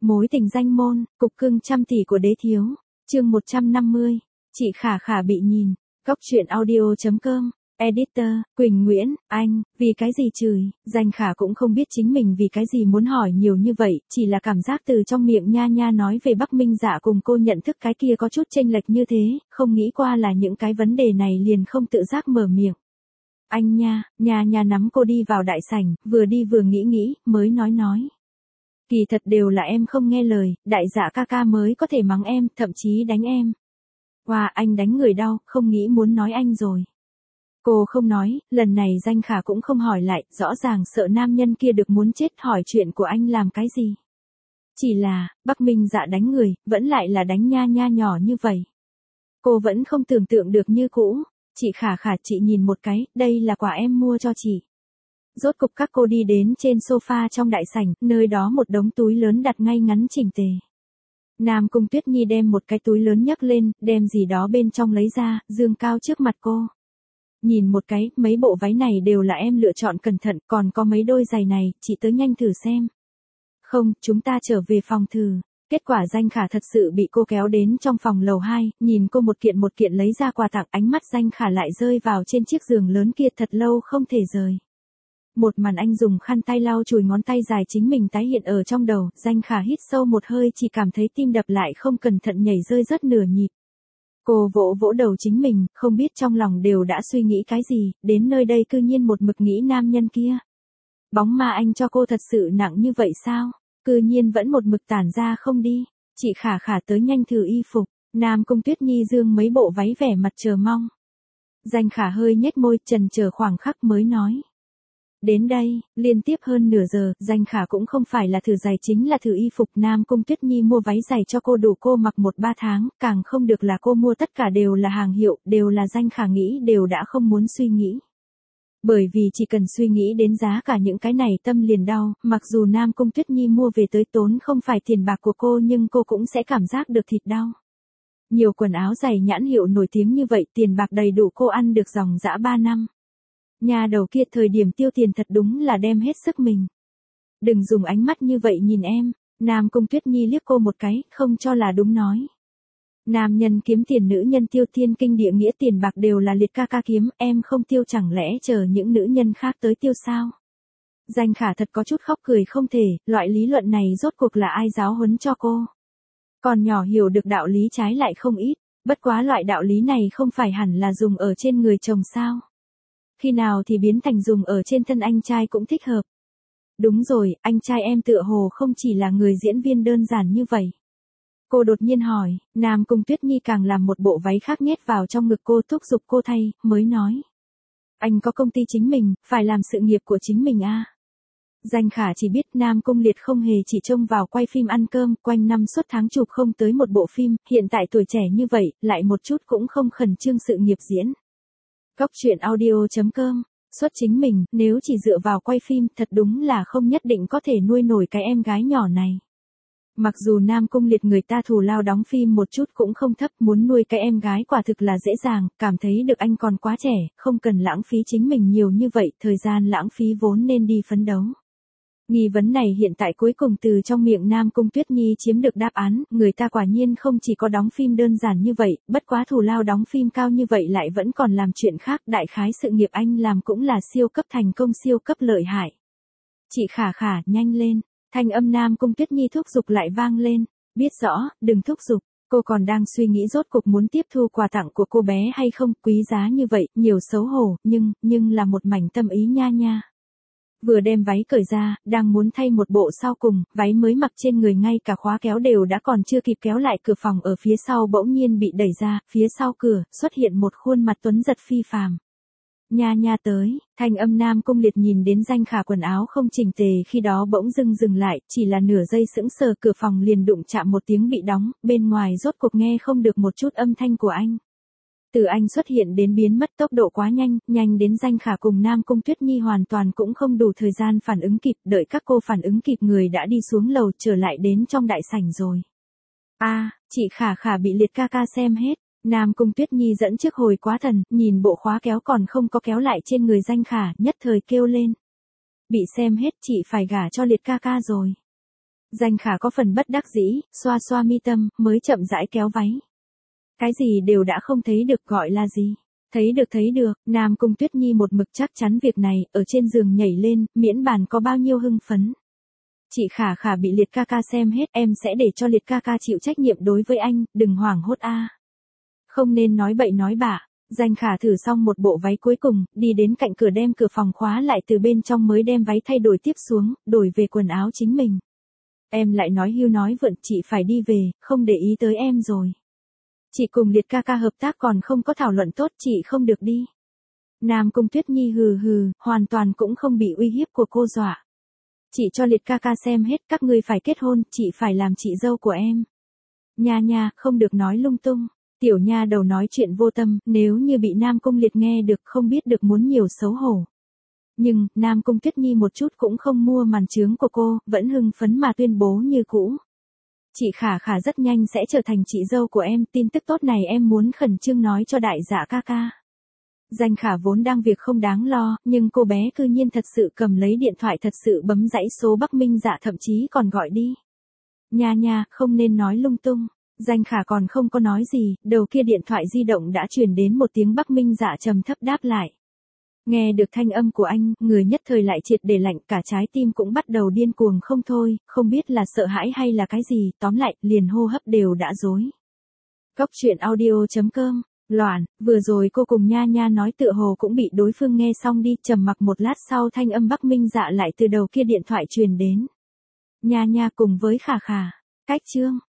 Mối tình danh môn, cục cưng trăm tỷ của đế thiếu. Chương 150. Chị Khả Khả bị nhìn. Góc truyện audio.com. Editor, Quỳnh Nguyễn, anh, vì cái gì chửi, Danh Khả cũng không biết chính mình vì cái gì muốn hỏi nhiều như vậy, chỉ là cảm giác từ trong miệng Nha Nha nói về Bắc Minh Dạ cùng cô nhận thức cái kia có chút chênh lệch như thế, không nghĩ qua là những cái vấn đề này liền không tự giác mở miệng. Anh nha, Nha Nha nắm cô đi vào đại sảnh, vừa đi vừa nghĩ, mới nói. Kỳ thật đều là em không nghe lời, đại dạ ca ca mới có thể mắng em, thậm chí đánh em. Wow, anh đánh người đau, không nghĩ muốn nói anh rồi. Cô không nói, lần này Danh Khả cũng không hỏi lại, rõ ràng sợ nam nhân kia được muốn chết hỏi chuyện của anh làm cái gì. Chỉ là, Bắc Minh Dạ đánh người, vẫn lại là đánh Nha Nha nhỏ như vậy. Cô vẫn không tưởng tượng được như cũ. Chị Khả Khả, chị nhìn một cái, đây là quà em mua cho chị. Rốt cục các cô đi đến trên sofa trong đại sảnh, nơi đó một đống túi lớn đặt ngay ngắn chỉnh tề. Nam Cung Tuyết Nhi đem một cái túi lớn nhấc lên, đem gì đó bên trong lấy ra, dương cao trước mặt cô. Nhìn một cái, mấy bộ váy này đều là em lựa chọn cẩn thận, còn có mấy đôi giày này, chị tới nhanh thử xem. Không, chúng ta trở về phòng thử. Kết quả Danh Khả thật sự bị cô kéo đến trong phòng lầu 2, nhìn cô một kiện lấy ra quà tặng, ánh mắt Danh Khả lại rơi vào trên chiếc giường lớn kia thật lâu không thể rời. Một màn anh dùng khăn tay lau chùi ngón tay dài chính mình tái hiện ở trong đầu, Danh Khả hít sâu một hơi, chỉ cảm thấy tim đập lại không cẩn thận nhảy rơi rất nửa nhịp. Cô vỗ vỗ đầu chính mình, không biết trong lòng đều đã suy nghĩ cái gì, đến nơi đây cư nhiên một mực nghĩ nam nhân kia. Bóng ma anh cho cô thật sự nặng như vậy sao? Cư nhiên vẫn một mực tản ra không đi. Chị Khả Khả tới nhanh thử y phục. Nam Cung Tuyết Nhi dương mấy bộ váy vẻ mặt chờ mong. Danh Khả hơi nhếch môi, chần chờ khoảng khắc mới nói. Đến đây, liên tiếp hơn nửa giờ, Danh Khả cũng không phải là thử giày chính là thử y phục. Nam Cung Tuyết Nhi mua váy giày cho cô đủ cô mặc 1-3 tháng, càng không được là cô mua tất cả đều là hàng hiệu, đều là Danh Khả nghĩ đều đã không muốn suy nghĩ. Bởi vì chỉ cần suy nghĩ đến giá cả những cái này tâm liền đau, mặc dù Nam Cung Tuyết Nhi mua về tới tốn không phải tiền bạc của cô nhưng cô cũng sẽ cảm giác được thịt đau. Nhiều quần áo giày nhãn hiệu nổi tiếng như vậy tiền bạc đầy đủ cô ăn được dòng dã 3 năm. Nhà đầu kia thời điểm tiêu tiền thật đúng là đem hết sức mình. Đừng dùng ánh mắt như vậy nhìn em, Nam Cung Tuyết Nhi liếc cô một cái, không cho là đúng nói. Nam nhân kiếm tiền nữ nhân tiêu, thiên kinh địa nghĩa tiền bạc đều là liệt ca ca kiếm, em không tiêu chẳng lẽ chờ những nữ nhân khác tới tiêu sao? Danh Khả thật có chút khóc cười không thể, loại lý luận này rốt cuộc là ai giáo huấn cho cô? Còn nhỏ hiểu được đạo lý trái lại không ít, bất quá loại đạo lý này không phải hẳn là dùng ở trên người chồng sao? Khi nào thì biến thành dùng ở trên thân anh trai cũng thích hợp. Đúng rồi, anh trai em tựa hồ không chỉ là người diễn viên đơn giản như vậy. Cô đột nhiên hỏi, Nam Cung Tuyết Nhi càng làm một bộ váy khác nhét vào trong ngực cô thúc giục cô thay, mới nói. Anh có công ty chính mình, phải làm sự nghiệp của chính mình à. Danh Khả chỉ biết Nam Cung Liệt không hề chỉ trông vào quay phim ăn cơm, quanh năm suốt tháng chụp không tới một bộ phim, hiện tại tuổi trẻ như vậy, lại một chút cũng không khẩn trương sự nghiệp diễn. Góc truyện audio.com. Xuất chính mình, nếu chỉ dựa vào quay phim, thật đúng là không nhất định có thể nuôi nổi cái em gái nhỏ này. Mặc dù Nam Cung Liệt người ta thù lao đóng phim một chút cũng không thấp, muốn nuôi cái em gái quả thực là dễ dàng, cảm thấy được anh còn quá trẻ, không cần lãng phí chính mình nhiều như vậy, thời gian lãng phí vốn nên đi phấn đấu. Nghi vấn này hiện tại cuối cùng từ trong miệng Nam Cung Tuyết Nhi chiếm được đáp án, người ta quả nhiên không chỉ có đóng phim đơn giản như vậy, bất quá thù lao đóng phim cao như vậy lại vẫn còn làm chuyện khác, đại khái sự nghiệp anh làm cũng là siêu cấp thành công siêu cấp lợi hại. Chị Khả Khả, nhanh lên, thanh âm Nam Cung Tuyết Nhi thúc giục lại vang lên, biết rõ, đừng thúc giục, cô còn đang suy nghĩ rốt cuộc muốn tiếp thu quà tặng của cô bé hay không, quý giá như vậy, nhiều xấu hổ, nhưng là một mảnh tâm ý nha nha. Vừa đem váy cởi ra, đang muốn thay một bộ sau cùng, váy mới mặc trên người ngay cả khóa kéo đều đã còn chưa kịp kéo lại, cửa phòng ở phía sau bỗng nhiên bị đẩy ra, phía sau cửa, xuất hiện một khuôn mặt tuấn giật phi phàm. Nha nha tới, thanh âm Nam Cung Liệt nhìn đến Danh Khả quần áo không chỉnh tề khi đó bỗng dừng lại, chỉ là nửa giây sững sờ, cửa phòng liền đụng chạm một tiếng bị đóng, bên ngoài rốt cuộc nghe không được một chút âm thanh của anh. Từ anh xuất hiện đến biến mất tốc độ quá nhanh, nhanh đến Danh Khả cùng Nam Cung Tuyết Nhi hoàn toàn cũng không đủ thời gian phản ứng kịp, đợi các cô phản ứng kịp người đã đi xuống lầu trở lại đến trong đại sảnh rồi. Chị Khả Khả bị Liệt ca ca xem hết, Nam Cung Tuyết Nhi dẫn trước hồi quá thần, nhìn bộ khóa kéo còn không có kéo lại trên người Danh Khả, nhất thời kêu lên. Bị xem hết chị phải gả cho Liệt ca ca rồi. Danh Khả có phần bất đắc dĩ, xoa xoa mi tâm, mới chậm rãi kéo váy. Cái gì đều đã không thấy được gọi là gì. Thấy được, Nam Cung Tuyết Nhi một mực chắc chắn việc này, ở trên giường nhảy lên, miễn bàn có bao nhiêu hưng phấn. Chị Khả Khả bị Liệt ca ca xem hết, em sẽ để cho Liệt ca ca chịu trách nhiệm đối với anh, đừng hoảng hốt a. Không nên nói bậy nói bạ. Danh Khả thử xong một bộ váy cuối cùng, đi đến cạnh cửa đem cửa phòng khóa lại từ bên trong mới đem váy thay đổi tiếp xuống, đổi về quần áo chính mình. Em lại nói hưu nói vượn, chị phải đi về, không để ý tới em rồi. Chị cùng Liệt ca ca hợp tác còn không có thảo luận tốt, chị không được đi. Nam Cung Tuyết Nhi hừ hừ, hoàn toàn cũng không bị uy hiếp của cô dọa. Chị cho Liệt ca ca xem hết, các ngươi phải kết hôn, chị phải làm chị dâu của em. Nha, không được nói lung tung. Tiểu nha đầu nói chuyện vô tâm, nếu như bị Nam Cung Liệt nghe được không biết được muốn nhiều xấu hổ. Nhưng, Nam Cung Tuyết Nhi một chút cũng không mua màn chướng của cô, vẫn hưng phấn mà tuyên bố như cũ. Chị Khả Khả rất nhanh sẽ trở thành chị dâu của em, tin tức tốt này em muốn khẩn trương nói cho đại dạ ca ca. Danh Khả vốn đang việc không đáng lo, nhưng cô bé cư nhiên thật sự cầm lấy điện thoại thật sự bấm dãy số Bắc Minh Dạ, thậm chí còn gọi đi. Nha, không nên nói lung tung. Danh Khả còn không có nói gì, đầu kia điện thoại di động đã truyền đến một tiếng Bắc Minh Dạ trầm thấp đáp lại. Nghe được thanh âm của anh, người nhất thời lại triệt để lạnh, cả trái tim cũng bắt đầu điên cuồng không thôi, không biết là sợ hãi hay là cái gì, tóm lại, liền hô hấp đều đã rối. Góc truyện audio.com, loạn, vừa rồi cô cùng Nha nói tựa hồ cũng bị đối phương nghe xong đi, trầm mặc một lát sau thanh âm Bắc Minh Dạ lại từ đầu kia điện thoại truyền đến. Nha cùng với Khả Khả, cách chương.